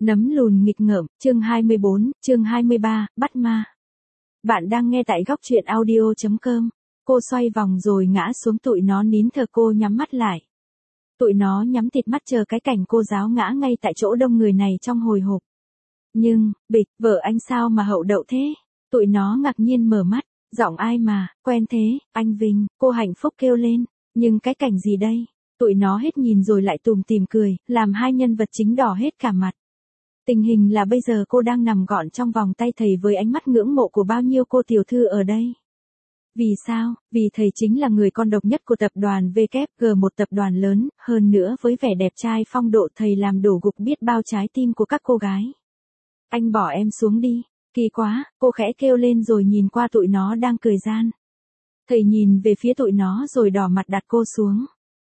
Nấm lùn nghịch ngợm, chương 24, chương 23, bắt ma. Bạn đang nghe tại góc truyện audio.com. Cô xoay vòng rồi ngã xuống, tụi nó nín thở, cô nhắm mắt lại. Tụi nó nhắm thịt mắt chờ cái cảnh cô giáo ngã ngay tại chỗ đông người này trong hồi hộp. Nhưng, bịch, vợ anh sao mà hậu đậu thế? Tụi nó ngạc nhiên mở mắt, giọng ai mà, quen thế, anh Vinh, cô hạnh phúc kêu lên. Nhưng cái cảnh gì đây? Tụi nó hết nhìn rồi lại tùm tìm cười, làm hai nhân vật chính đỏ hết cả mặt. Tình hình là bây giờ cô đang nằm gọn trong vòng tay thầy với ánh mắt ngưỡng mộ của bao nhiêu cô tiểu thư ở đây. Vì sao? Vì thầy chính là người con độc nhất của tập đoàn WG, một tập đoàn lớn, hơn nữa với vẻ đẹp trai phong độ thầy làm đổ gục biết bao trái tim của các cô gái. Anh bỏ em xuống đi, kỳ quá, cô khẽ kêu lên rồi nhìn qua tụi nó đang cười gian. Thầy nhìn về phía tụi nó rồi đỏ mặt đặt cô xuống.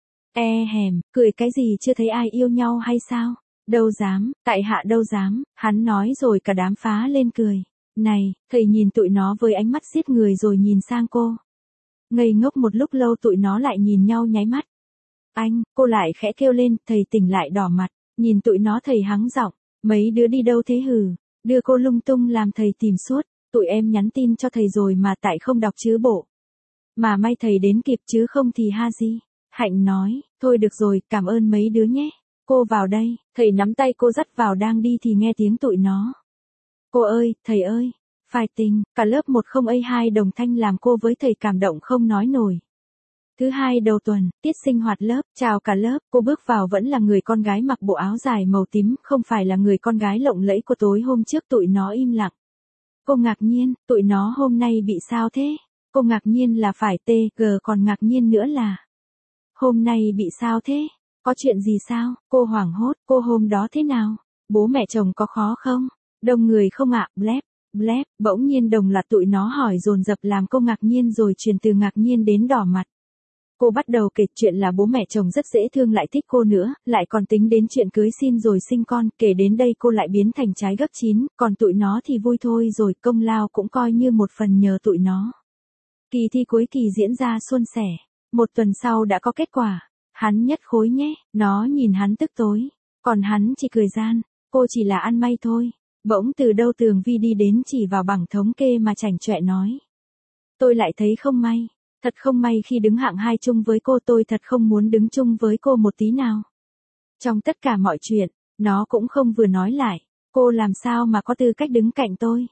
Hèm, cười cái gì, chưa thấy ai yêu nhau hay sao? Đâu dám, tại hạ đâu dám, hắn nói rồi cả đám phá lên cười. Này, thầy nhìn tụi nó với ánh mắt giết người rồi nhìn sang cô. Ngây ngốc một lúc lâu tụi nó lại nhìn nhau nháy mắt. Anh, cô lại khẽ kêu lên, thầy tỉnh lại đỏ mặt, nhìn tụi nó thầy hắng giọng, mấy đứa đi đâu thế hừ, đưa cô lung tung làm thầy tìm suốt, tụi em nhắn tin cho thầy rồi mà tại không đọc chứ bộ. Mà may thầy đến kịp chứ không thì ha gì. Hạnh nói, thôi được rồi, cảm ơn mấy đứa nhé. Cô vào đây, thầy nắm tay cô dắt vào, đang đi thì nghe tiếng tụi nó. Cô ơi, thầy ơi, phải tình, cả lớp 10A2 đồng thanh làm cô với thầy cảm động không nói nổi. Thứ hai đầu tuần, tiết sinh hoạt lớp, chào cả lớp, cô bước vào vẫn là người con gái mặc bộ áo dài màu tím, không phải là người con gái lộng lẫy của tối hôm trước. Tụi nó im lặng. Cô ngạc nhiên, tụi nó hôm nay bị sao thế? Cô ngạc nhiên là phải TG, còn ngạc nhiên nữa là hôm nay bị sao thế? Có chuyện gì sao? Cô hoảng hốt, cô hôm đó thế nào? Bố mẹ chồng có khó không? Đông người không ạ? Blép, bỗng nhiên đồng loạt tụi nó hỏi dồn dập làm cô ngạc nhiên rồi truyền từ ngạc nhiên đến đỏ mặt. Cô bắt đầu kể chuyện là bố mẹ chồng rất dễ thương lại thích cô nữa, lại còn tính đến chuyện cưới xin rồi sinh con, kể đến đây cô lại biến thành trái gấc chín, còn tụi nó thì vui thôi rồi, công lao cũng coi như một phần nhờ tụi nó. Kỳ thi cuối kỳ diễn ra suôn sẻ, một tuần sau đã có kết quả. Hắn nhất khối nhé, nó nhìn hắn tức tối, còn hắn chỉ cười gian, cô chỉ là ăn may thôi. Bỗng từ đâu Tường Vi đi đến chỉ vào bảng thống kê mà chảnh chọe nói. Tôi lại thấy không may, thật không may khi đứng hạng 2 chung với cô, tôi thật không muốn đứng chung với cô một tí nào. Trong tất cả mọi chuyện, nó cũng không vừa nói lại, cô làm sao mà có tư cách đứng cạnh tôi.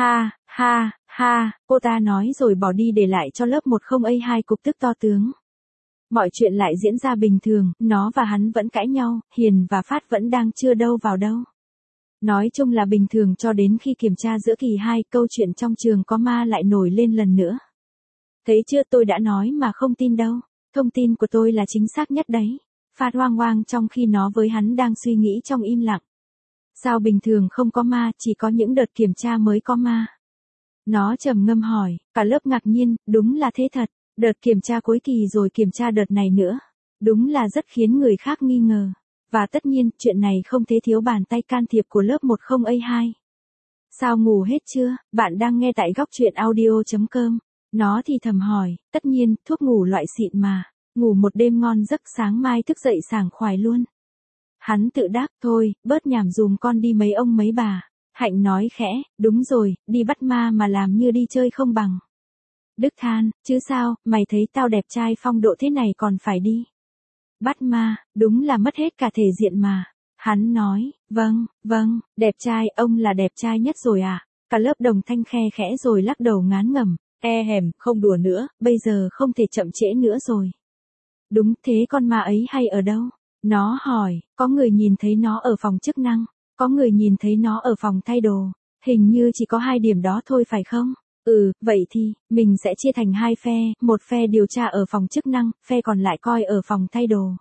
Ha, cô ta nói rồi bỏ đi để lại cho lớp 10A2 cục tức to tướng. Mọi chuyện lại diễn ra bình thường, nó và hắn vẫn cãi nhau, Hiền và Phát vẫn đang chưa đâu vào đâu. Nói chung là bình thường cho đến khi kiểm tra giữa kỳ 2, câu chuyện trong trường có ma lại nổi lên lần nữa. Thấy chưa, tôi đã nói mà không tin đâu, thông tin của tôi là chính xác nhất đấy. Phát hoang hoang trong khi nó với hắn đang suy nghĩ trong im lặng. Sao bình thường không có ma, chỉ có những đợt kiểm tra mới có ma? Nó trầm ngâm hỏi, cả lớp ngạc nhiên, đúng là thế thật. Đợt kiểm tra cuối kỳ rồi kiểm tra đợt này nữa. Đúng là rất khiến người khác nghi ngờ. Và tất nhiên, chuyện này không thể thiếu bàn tay can thiệp của lớp 10A2. Sao ngủ hết chưa? Bạn đang nghe tại góc truyện audio.com. Nó thì thầm hỏi, tất nhiên, thuốc ngủ loại xịn mà. Ngủ một đêm ngon giấc, sáng mai thức dậy sảng khoái luôn. Hắn tự đáp, thôi, bớt nhảm dùm con đi mấy ông mấy bà. Hạnh nói khẽ, đúng rồi, đi bắt ma mà làm như đi chơi không bằng. Đức than, chứ sao, mày thấy tao đẹp trai phong độ thế này còn phải đi bắt ma, đúng là mất hết cả thể diện mà. Hắn nói, vâng, đẹp trai, ông là đẹp trai nhất rồi à? Cả lớp đồng thanh khe khẽ rồi lắc đầu ngán ngẩm, hèm, không đùa nữa, bây giờ không thể chậm trễ nữa rồi. Đúng thế, con ma ấy hay ở đâu? Nó hỏi, có người nhìn thấy nó ở phòng chức năng, có người nhìn thấy nó ở phòng thay đồ, hình như chỉ có 2 điểm đó thôi phải không? Vậy thì, mình sẽ chia thành 2 phe, một phe điều tra ở phòng chức năng, phe còn lại coi ở phòng thay đồ.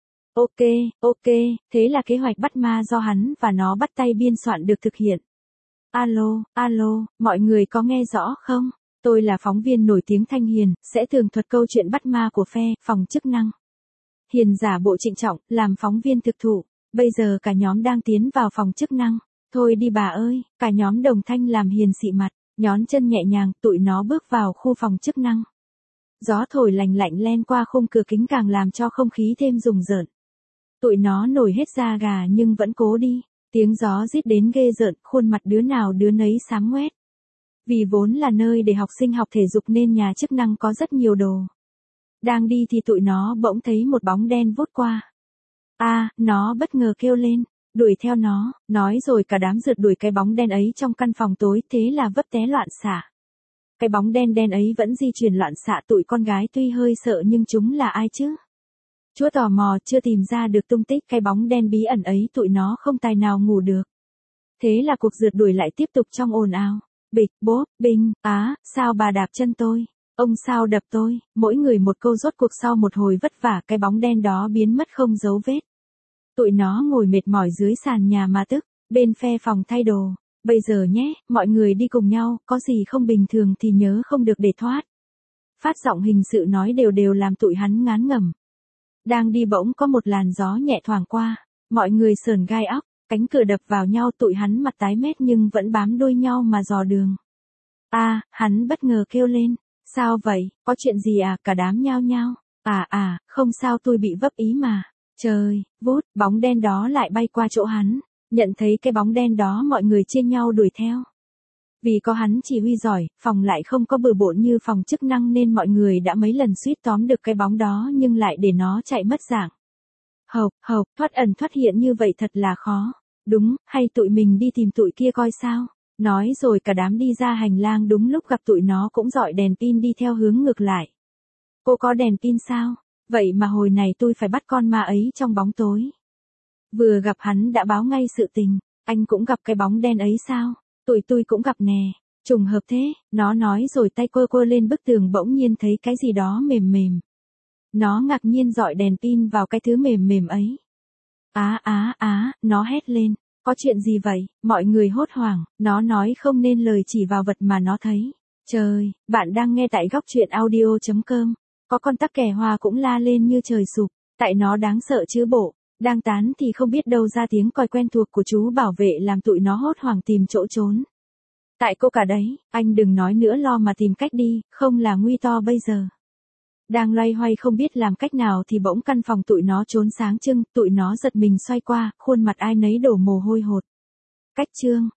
Ok, thế là kế hoạch bắt ma do hắn và nó bắt tay biên soạn được thực hiện. Alo, mọi người có nghe rõ không? Tôi là phóng viên nổi tiếng Thanh Hiền, sẽ tường thuật câu chuyện bắt ma của phe, phòng chức năng. Hiền giả bộ trịnh trọng, làm phóng viên thực thụ. Bây giờ cả nhóm đang tiến vào phòng chức năng. Thôi đi bà ơi, cả nhóm đồng thanh làm Hiền xị mặt. Nhón chân nhẹ nhàng, tụi nó bước vào khu phòng chức năng. Gió thổi lành lạnh len qua khung cửa kính càng làm cho không khí thêm rùng rợn. Tụi nó nổi hết da gà nhưng vẫn cố đi. Tiếng gió rít đến ghê rợn, khuôn mặt đứa nào đứa nấy xám ngoét. Vì vốn là nơi để học sinh học thể dục nên nhà chức năng có rất nhiều đồ. Đang đi thì tụi nó bỗng thấy một bóng đen vút qua. Nó bất ngờ kêu lên, đuổi theo nó, nói rồi cả đám rượt đuổi cái bóng đen ấy trong căn phòng tối, thế là vấp té loạn xạ. Cái bóng đen đen ấy vẫn di chuyển loạn xạ, tụi con gái tuy hơi sợ nhưng chúng là ai chứ? Chúa tò mò chưa tìm ra được tung tích cái bóng đen bí ẩn ấy, tụi nó không tài nào ngủ được. Thế là cuộc rượt đuổi lại tiếp tục trong ồn ào. Bịch, bốp, binh, sao bà đạp chân tôi? Ông sao đập tôi? Mỗi người một câu, rốt cuộc sau một hồi vất vả cái bóng đen đó biến mất không dấu vết. Tụi nó ngồi mệt mỏi dưới sàn nhà mà tức, bên phe phòng thay đồ. Bây giờ nhé, mọi người đi cùng nhau, có gì không bình thường thì nhớ không được để thoát. Phát giọng hình sự nói đều đều làm tụi hắn ngán ngẩm. Đang đi bỗng có một làn gió nhẹ thoảng qua, mọi người sởn gai óc, cánh cửa đập vào nhau, tụi hắn mặt tái mét nhưng vẫn bám đuôi nhau mà dò đường. Hắn bất ngờ kêu lên, sao vậy, có chuyện gì à? Cả đám nhao nhao, không sao, tôi bị vấp ý mà. Trời, vút, bóng đen đó lại bay qua chỗ hắn, nhận thấy cái bóng đen đó mọi người chia nhau đuổi theo. Vì có hắn chỉ huy giỏi, phòng lại không có bừa bộn như phòng chức năng nên mọi người đã mấy lần suýt tóm được cái bóng đó nhưng lại để nó chạy mất dạng. Thoát ẩn thoát hiện như vậy thật là khó. Đúng, hay tụi mình đi tìm tụi kia coi sao. Nói rồi cả đám đi ra hành lang, đúng lúc gặp tụi nó cũng dọi đèn pin đi theo hướng ngược lại. Cô có đèn pin sao? Vậy mà hồi này tôi phải bắt con ma ấy trong bóng tối. Vừa gặp hắn đã báo ngay sự tình. Anh cũng gặp cái bóng đen ấy sao? Tụi tôi cũng gặp nè. Trùng hợp thế, nó nói rồi tay quơ lên bức tường, bỗng nhiên thấy cái gì đó mềm mềm. Nó ngạc nhiên dọi đèn pin vào cái thứ mềm mềm ấy. Nó hét lên. Có chuyện gì vậy? Mọi người hốt hoảng, nó nói không nên lời chỉ vào vật mà nó thấy. Trời, bạn đang nghe tại góc truyện audio.com. Có con tắc kè hoa cũng la lên như trời sụp, tại nó đáng sợ chứ bộ. Đang tán thì không biết đâu ra tiếng còi quen thuộc của chú bảo vệ làm tụi nó hốt hoảng tìm chỗ trốn. Tại cô cả đấy, anh đừng nói nữa, lo mà tìm cách đi, không là nguy to bây giờ. Đang loay hoay không biết làm cách nào thì bỗng căn phòng tụi nó trốn sáng trưng, tụi nó giật mình xoay qua, khuôn mặt ai nấy đổ mồ hôi hột. Cách chương